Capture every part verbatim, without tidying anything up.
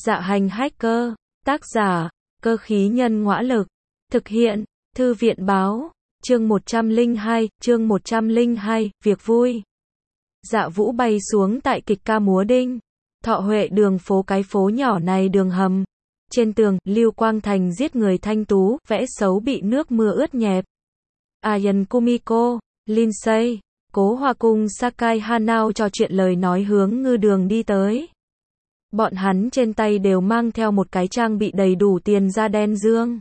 Dạ hành hacker, tác giả, cơ khí nhân ngõa lực, thực hiện, thư viện báo, chương một trăm lẻ hai, chương một trăm lẻ hai, việc vui. Dạ Vũ bay xuống tại kịch ca múa đinh, Thọ Huệ đường phố cái phố nhỏ này đường hầm. Trên tường, Lưu Quang Thành giết người thanh tú, vẽ xấu bị nước mưa ướt nhẹp. Ayan Kumiko, Lindsay, Cố Hòa cùng Sakai Hanao trò chuyện lời nói hướng ngư đường đi tới. Bọn hắn trên tay đều mang theo một cái trang bị đầy đủ tiền da đen dương.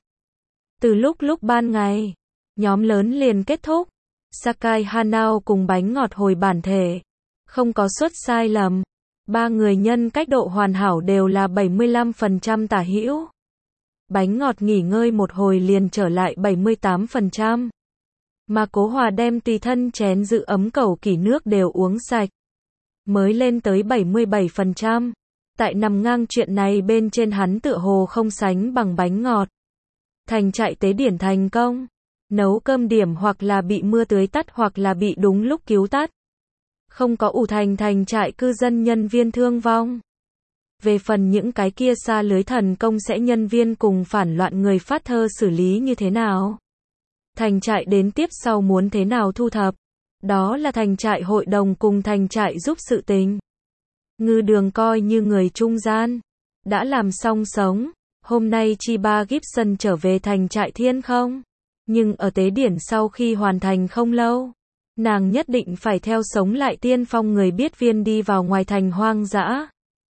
Từ lúc lúc ban ngày, nhóm lớn liền kết thúc. Sakai Hanao cùng bánh ngọt hồi bản thể. Không có suất sai lầm. Ba người nhân cách độ hoàn hảo đều là bảy mươi lăm phần trăm tả hữu. Bánh ngọt nghỉ ngơi một hồi liền trở lại bảy mươi tám phần trăm. Mà Cố Hòa đem tùy thân chén giữ ấm cầu kỷ nước đều uống sạch. Mới lên tới bảy mươi bảy phần trăm. Tại nằm ngang chuyện này bên trên hắn tựa hồ không sánh bằng bánh ngọt. Thành trại tế điển thành công. Nấu cơm điểm hoặc là bị mưa tưới tắt hoặc là bị đúng lúc cứu tắt. Không có ủ thành thành trại cư dân nhân viên thương vong. Về phần những cái kia xa lưới thần công sẽ nhân viên cùng phản loạn người phát thơ xử lý như thế nào? Thành trại đến tiếp sau muốn thế nào thu thập? Đó là thành trại hội đồng cùng thành trại giúp sự tình. Ngư đường coi như người trung gian. Đã làm xong sống. Hôm nay Chiba Gibson trở về thành trại thiên không? Nhưng ở tế điển sau khi hoàn thành không lâu. Nàng nhất định phải theo sống lại tiên phong người biết viên đi vào ngoài thành hoang dã.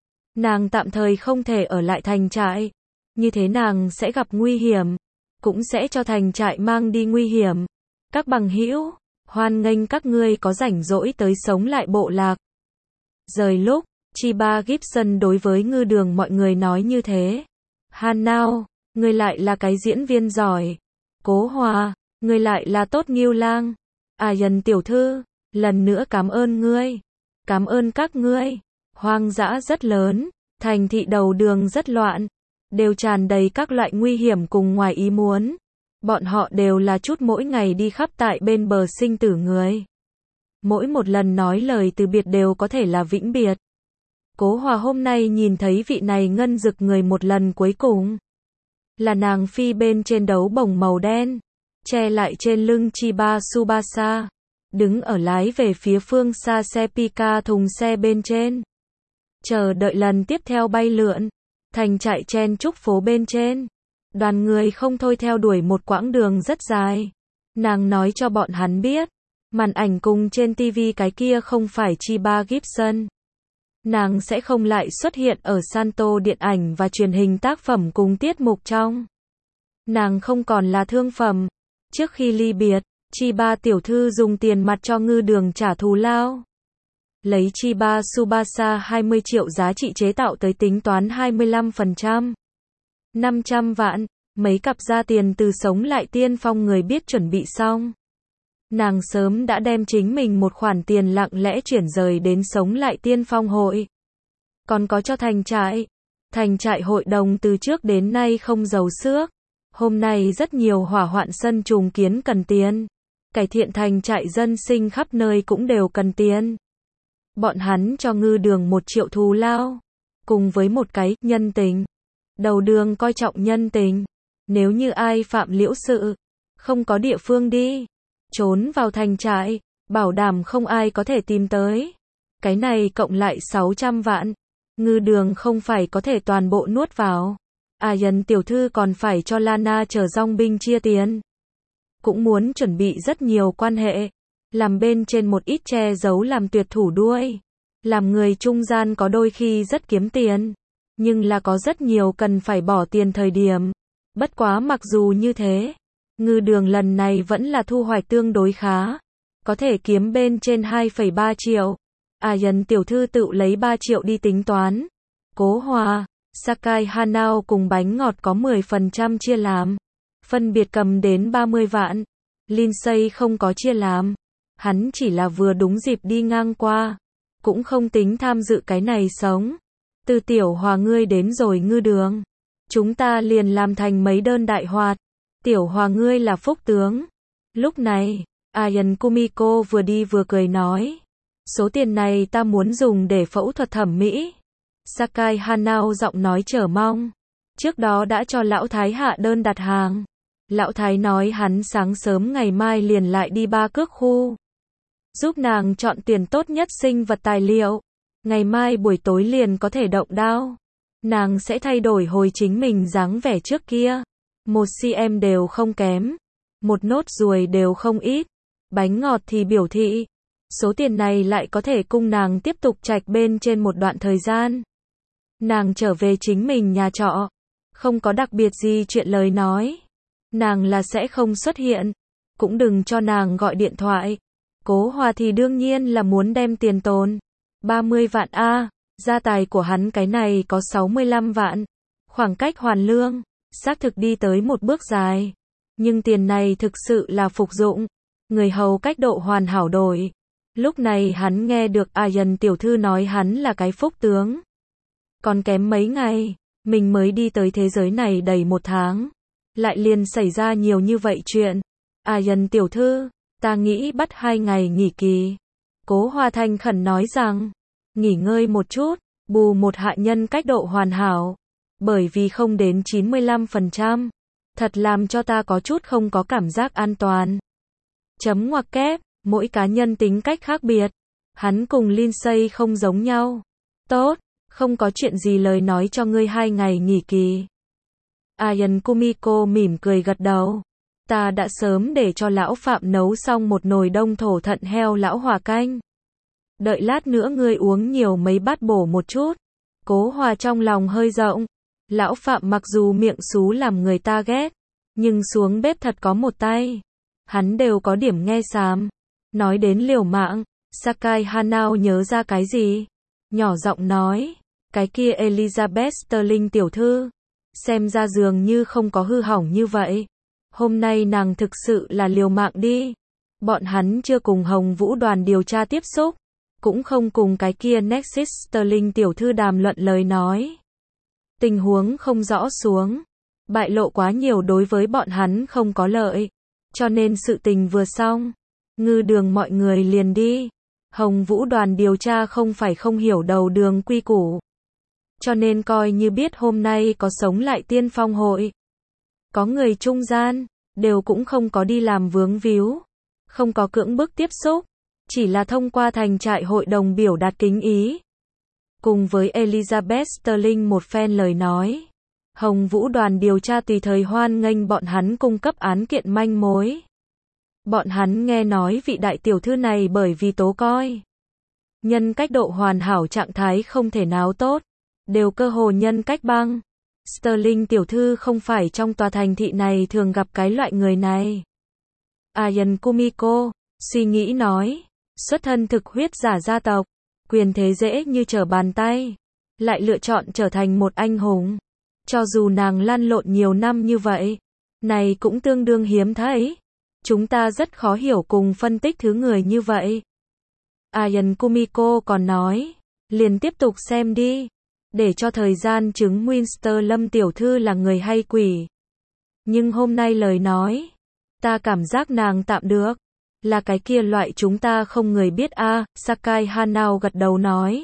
Nàng tạm thời không thể ở lại thành trại. Như thế nàng sẽ gặp nguy hiểm. Cũng sẽ cho thành trại mang đi nguy hiểm. Các bằng hữu, hoan nghênh các ngươi có rảnh rỗi tới sống lại bộ lạc. Rời lúc, Chiba Gibson đối với ngư đường mọi người nói như thế. Hanao, ngươi lại là cái diễn viên giỏi. Cố Hòa, ngươi lại là tốt nghiêu lang. Ayan tiểu thư, lần nữa cảm ơn ngươi. Cảm ơn các ngươi. Hoang dã rất lớn, thành thị đầu đường rất loạn. Đều tràn đầy các loại nguy hiểm cùng ngoài ý muốn. Bọn họ đều là chút mỗi ngày đi khắp tại bên bờ sinh tử người. Mỗi một lần nói lời từ biệt đều có thể là vĩnh biệt. Cố Hòa hôm nay nhìn thấy vị này ngân dực người một lần cuối cùng. Là nàng phi bên trên đấu bồng màu đen. Che lại trên lưng Chiba Tsubasa. Đứng ở lái về phía phương xa xe Pika thùng xe bên trên. Chờ đợi lần tiếp theo bay lượn. Thành trại chen chúc phố bên trên. Đoàn người không thôi theo đuổi một quãng đường rất dài. Nàng nói cho bọn hắn biết. Màn ảnh cùng trên tivi cái kia không phải Chiba Gibson. Nàng sẽ không lại xuất hiện ở Santo điện ảnh và truyền hình tác phẩm cùng tiết mục trong. Nàng không còn là thương phẩm. Trước khi ly biệt, Chiba tiểu thư dùng tiền mặt cho ngư đường trả thù lao. Lấy Chiba Tsubasa hai mươi triệu giá trị chế tạo tới tính toán hai mươi lăm phần trăm. năm trăm vạn, mấy cặp ra tiền từ sống lại tiên phong người biết chuẩn bị xong. Nàng sớm đã đem chính mình một khoản tiền lặng lẽ chuyển rời đến sống lại tiên phong hội. Còn có cho thành trại. Thành trại hội đồng từ trước đến nay không giàu xước. Hôm nay rất nhiều hỏa hoạn sân trùng kiến cần tiền. Cải thiện thành trại dân sinh khắp nơi cũng đều cần tiền. Bọn hắn cho ngư đường một triệu thù lao. Cùng với một cái nhân tình. Đầu đường coi trọng nhân tình. Nếu như ai phạm liễu sự. Không có địa phương đi. Trốn vào thành trại. Bảo đảm không ai có thể tìm tới. Cái này cộng lại sáu trăm vạn. Ngư đường không phải có thể toàn bộ nuốt vào. Ayan tiểu thư còn phải cho Lana chờ dòng binh chia tiền. Cũng muốn chuẩn bị rất nhiều quan hệ. Làm bên trên một ít che giấu làm tuyệt thủ đuôi. Làm người trung gian có đôi khi rất kiếm tiền. Nhưng là có rất nhiều cần phải bỏ tiền thời điểm. Bất quá mặc dù như thế. Ngư đường lần này vẫn là thu hoạch tương đối khá. Có thể kiếm bên trên hai phẩy ba triệu. Ayan tiểu thư tự lấy ba triệu đi tính toán. Cố Hòa, Sakai Hanao cùng bánh ngọt có mười phần trăm chia làm. Phân biệt cầm đến ba mươi vạn. Lindsay không có chia làm. Hắn chỉ là vừa đúng dịp đi ngang qua. Cũng không tính tham dự cái này sống. Từ Tiểu Hòa ngươi đến rồi ngư đường. Chúng ta liền làm thành mấy đơn đại hoạt. Tiểu Hòa ngươi là phúc tướng. Lúc này, Ayan Kumiko vừa đi vừa cười nói. Số tiền này ta muốn dùng để phẫu thuật thẩm mỹ. Sakai Hanao giọng nói chờ mong. Trước đó đã cho lão thái hạ đơn đặt hàng. Lão thái nói hắn sáng sớm ngày mai liền lại đi Ba Cước khu. Giúp nàng chọn tiền tốt nhất sinh vật tài liệu. Ngày mai buổi tối liền có thể động đao. Nàng sẽ thay đổi hồi chính mình dáng vẻ trước kia. Một cm đều không kém. Một nốt ruồi đều không ít. Bánh ngọt thì biểu thị. Số tiền này lại có thể cung nàng tiếp tục trạch bên trên một đoạn thời gian. Nàng trở về chính mình nhà trọ. Không có đặc biệt gì chuyện lời nói. Nàng là sẽ không xuất hiện. Cũng đừng cho nàng gọi điện thoại. Cố Hòa thì đương nhiên là muốn đem tiền tồn. ba mươi vạn a, gia tài của hắn cái này có sáu mươi lăm vạn. Khoảng cách hoàn lương, xác thực đi tới một bước dài. Nhưng tiền này thực sự là phục dụng. Người hầu cách độ hoàn hảo đổi. Lúc này hắn nghe được Ayan tiểu thư nói hắn là cái phúc tướng. Còn kém mấy ngày, mình mới đi tới thế giới này đầy một tháng. Lại liền xảy ra nhiều như vậy chuyện. Ayan tiểu thư, ta nghĩ bắt hai ngày nghỉ kỳ. Cố Hòa thành khẩn nói rằng, nghỉ ngơi một chút, bù một hạ nhân cách độ hoàn hảo. Bởi vì không đến chín mươi lăm phần trăm. Thật làm cho ta có chút không có cảm giác an toàn. Chấm ngoặc kép, mỗi cá nhân tính cách khác biệt. Hắn cùng Lindsay không giống nhau. Tốt, không có chuyện gì lời nói cho ngươi hai ngày nghỉ kỳ. Ayan Kumiko mỉm cười gật đầu. Ta đã sớm để cho lão Phạm nấu xong một nồi đông thổ thận heo lão Hòa canh. Đợi lát nữa ngươi uống nhiều mấy bát bổ một chút. Cố Hòa trong lòng hơi rộng. Lão Phạm mặc dù miệng xú làm người ta ghét, nhưng xuống bếp thật có một tay. Hắn đều có điểm nghe xàm. Nói đến liều mạng, Sakai Hanao nhớ ra cái gì? Nhỏ giọng nói, cái kia Elizabeth Sterling tiểu thư, xem ra dường như không có hư hỏng như vậy. Hôm nay nàng thực sự là liều mạng đi. Bọn hắn chưa cùng Hồng Vũ đoàn điều tra tiếp xúc, cũng không cùng cái kia Nexus Sterling tiểu thư đàm luận lời nói. Tình huống không rõ xuống, bại lộ quá nhiều đối với bọn hắn không có lợi. Cho nên sự tình vừa xong, ngư đường mọi người liền đi. Hồng Vũ đoàn điều tra không phải không hiểu đầu đường quy củ. Cho nên coi như biết hôm nay có sống lại tiên phong hội. Có người trung gian, đều cũng không có đi làm vướng víu. Không có cưỡng bức tiếp xúc. Chỉ là thông qua thành trại hội đồng biểu đạt kính ý. Cùng với Elizabeth Sterling một phen lời nói. Hồng Vũ đoàn điều tra tùy thời hoan nghênh bọn hắn cung cấp án kiện manh mối. Bọn hắn nghe nói vị đại tiểu thư này bởi vì tố coi. Nhân cách độ hoàn hảo trạng thái không thể nào tốt. Đều cơ hồ nhân cách băng. Sterling tiểu thư không phải trong tòa thành thị này thường gặp cái loại người này. Ayan Kumiko, suy nghĩ nói. Xuất thân thực huyết giả gia tộc. Quyền thế dễ như trở bàn tay. Lại lựa chọn trở thành một anh hùng. Cho dù nàng lăn lộn nhiều năm như vậy. Này cũng tương đương hiếm thấy. Chúng ta rất khó hiểu cùng phân tích thứ người như vậy. Ayan Kumiko còn nói. Liền tiếp tục xem đi. Để cho thời gian chứng Winster Lâm tiểu thư là người hay quỷ. Nhưng hôm nay lời nói. Ta cảm giác nàng tạm được. Là cái kia loại chúng ta không người biết a. À, Sakai Hanao gật đầu nói.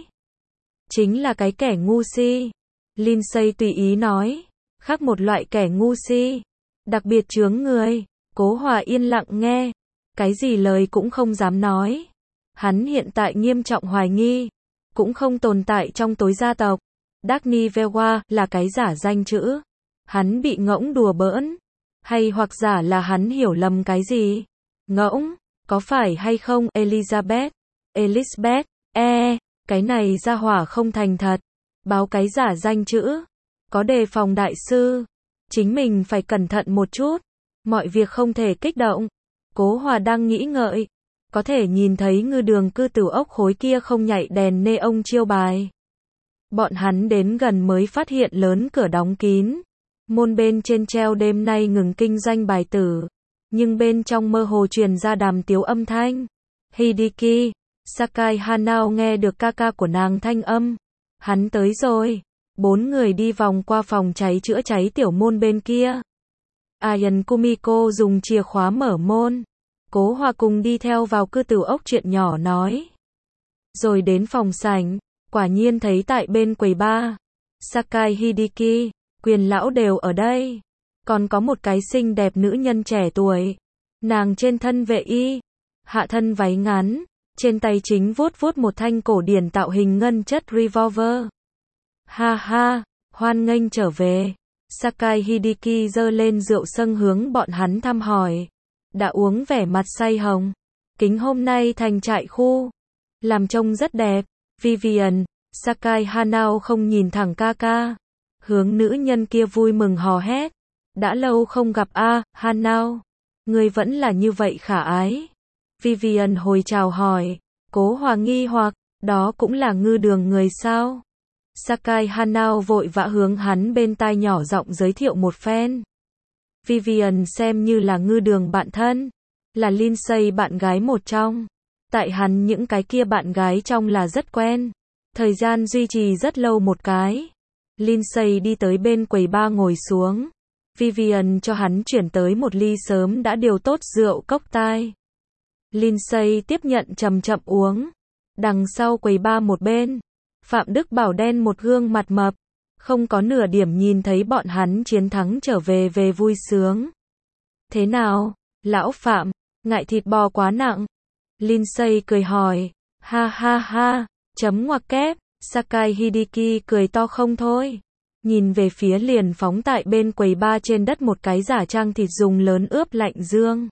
Chính là cái kẻ ngu si. Lindsay tùy ý nói. Khác một loại kẻ ngu si. Đặc biệt chướng người. Cố Hòa yên lặng nghe. Cái gì lời cũng không dám nói. Hắn hiện tại nghiêm trọng hoài nghi. Cũng không tồn tại trong tối gia tộc. Dagny Vewa là cái giả danh chữ. Hắn bị ngỗng đùa bỡn. Hay hoặc giả là hắn hiểu lầm cái gì. Ngỗng. Có phải hay không Elizabeth? Elizabeth, e, cái này ra hỏa không thành thật. Báo cái giả danh chữ. Có đề phòng đại sư. Chính mình phải cẩn thận một chút. Mọi việc không thể kích động. Cố Hòa đang nghĩ ngợi. Có thể nhìn thấy ngư đường cư tử ốc khối kia không nhảy đèn nê ông chiêu bài. Bọn hắn đến gần mới phát hiện lớn cửa đóng kín. Môn bên trên treo đêm nay ngừng kinh doanh bài tử. Nhưng bên trong mơ hồ truyền ra đàm tiếu âm thanh. Hideki, Sakai Hanao nghe được ca ca của nàng thanh âm. Hắn tới rồi. Bốn người đi vòng qua phòng cháy chữa cháy tiểu môn bên kia. Ayan Kumiko dùng chìa khóa mở môn. Cố Hòa cùng đi theo vào cư tử ốc chuyện nhỏ nói. Rồi đến phòng sảnh. quả nhiên thấy tại bên quầy bar. Sakai Hideki, Quyền lão đều ở đây. Còn có một cái xinh đẹp nữ nhân trẻ tuổi. Nàng trên thân vệ y, hạ thân váy ngắn, trên tay chính vuốt vuốt một thanh cổ điển tạo hình ngân chất revolver. Ha ha, hoan nghênh trở về. Sakai Hideki giơ lên rượu sâng hướng bọn hắn thăm hỏi. Đã uống vẻ mặt say hồng. Kính hôm nay thành trại khu. Làm trông rất đẹp. Vivian, Sakai Hanao không nhìn thẳng ca ca. Hướng nữ nhân kia vui mừng hò hét. Đã lâu không gặp a, à, Hanao. Ngươi vẫn là như vậy khả ái. Vivian hồi chào hỏi. Cố Hòa nghi hoặc, đó cũng là ngư đường người sao? Sakai Hanao vội vã hướng hắn bên tai nhỏ giọng giới thiệu một phen. Vivian xem như là ngư đường bạn thân. Là Lindsay bạn gái một trong. Tại hắn những cái kia bạn gái trong là rất quen. Thời gian duy trì rất lâu một cái. Lindsay đi tới bên quầy bar ngồi xuống. Vivian cho hắn chuyển tới một ly sớm đã điều tốt rượu cốc tai. Lindsay tiếp nhận chậm chậm uống. Đằng sau quầy bar một bên, Phạm Đức Bảo đen một gương mặt mập, không có nửa điểm nhìn thấy bọn hắn chiến thắng trở về về vui sướng. Thế nào, lão Phạm, ngại thịt bò quá nặng? Lindsay cười hỏi. Ha ha ha, chấm ngoặc kép. Sakai Hideki cười to không thôi. Nhìn về phía liền phóng tại bên quầy bar trên đất một cái giả trang thịt dùng lớn ướp lạnh dương.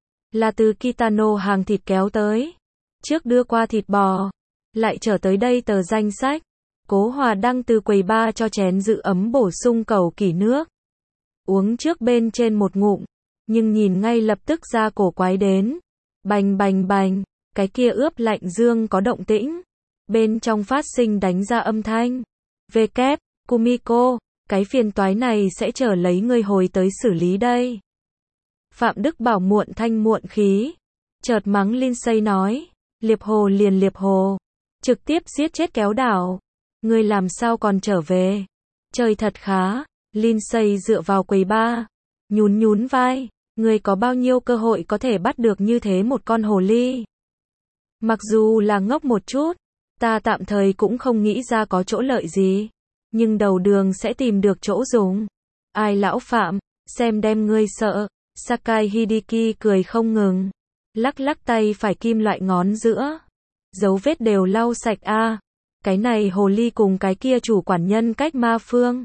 Là từ Kitano hàng thịt kéo tới. Trước đưa qua thịt bò, lại trở tới đây tờ danh sách. Cố Hòa đăng từ quầy bar cho chén giữ ấm bổ sung cầu kỷ nước. Uống trước bên trên một ngụm, nhưng nhìn ngay lập tức ra cổ quái đến. Bành bành bành, cái kia ướp lạnh dương có động tĩnh. Bên trong phát sinh đánh ra âm thanh. Về kép, Kumiko, cái phiền toái này sẽ chờ lấy ngươi hồi tới xử lý đây. Phạm Đức Bảo muộn thanh muộn khí. Chợt mắng Lindsay nói. Liệp hồ liền liệp hồ. Trực tiếp giết chết kéo đảo. Ngươi làm sao còn trở về? Chơi thật khá. Lindsay dựa vào quầy bar. Nhún nhún vai. Ngươi có bao nhiêu cơ hội có thể bắt được như thế một con hồ ly? Mặc dù là ngốc một chút, ta tạm thời cũng không nghĩ ra có chỗ lợi gì. Nhưng đầu đường sẽ tìm được chỗ dùng. Ai lão Phạm, xem đem ngươi sợ. Sakai Hideki cười không ngừng. Lắc lắc tay phải kim loại ngón giữa. Dấu vết đều lau sạch a. À. Cái này hồ ly cùng cái kia chủ quản nhân cách ma phương.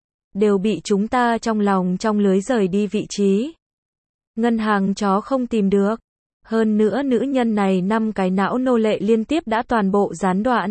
Đều bị chúng ta trong lòng trong lưới rời đi vị trí. Ngân hàng chó không tìm được. Hơn nữa nữ nhân này năm cái não nô lệ liên tiếp đã toàn bộ gián đoạn.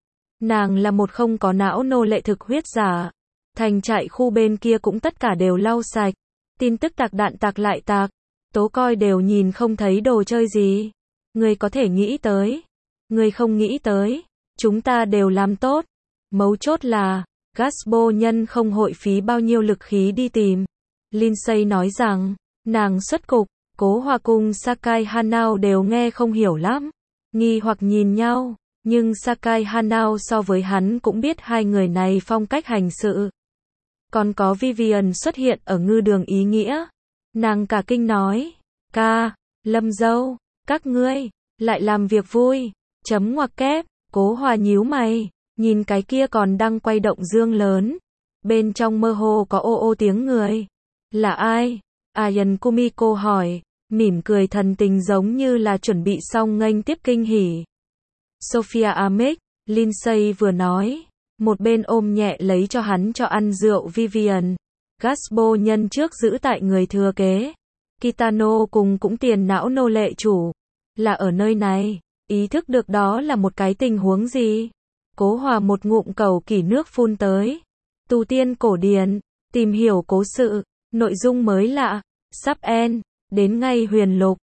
Nàng là một không có não nô lệ thực huyết giả. Thành trại khu bên kia cũng tất cả đều lau sạch. Tin tức tạc đạn tạc lại tạc. Tố coi đều nhìn không thấy đồ chơi gì. Người có thể nghĩ tới. Người không nghĩ tới. Chúng ta đều làm tốt. Mấu chốt là, Gaspo nhân không hội phí bao nhiêu lực khí đi tìm. Lindsay nói rằng, nàng xuất cục, Cố Hòa cùng Sakai Hanao đều nghe không hiểu lắm. Nghi hoặc nhìn nhau. Nhưng Sakai Hanao so với hắn cũng biết hai người này phong cách hành sự. Còn có Vivian xuất hiện ở ngư đường ý nghĩa. Nàng cả kinh nói. Ca, Lâm dâu, các ngươi, lại làm việc vui. Chấm ngoặc kép, Cố Hòa nhíu mày. Nhìn cái kia còn đang quay động dương lớn. Bên trong mơ hồ có ô ô tiếng người. Là ai? Ayan Kumiko hỏi. Mỉm cười thần tình giống như là chuẩn bị xong nghênh tiếp kinh hỉ. Sophia Amick, Lindsay vừa nói. Một bên ôm nhẹ lấy cho hắn cho ăn rượu Vivian. Gaspo nhân trước giữ tại người thừa kế. Kitano cùng cũng tiền não nô lệ chủ. Là ở nơi này. Ý thức được đó là một cái tình huống gì? Cố Hòa một ngụm cầu kỷ nước phun tới. Tu tiên cổ điển. Tìm hiểu cố sự. Nội dung mới lạ. Sắp end. Đến ngay huyền lục.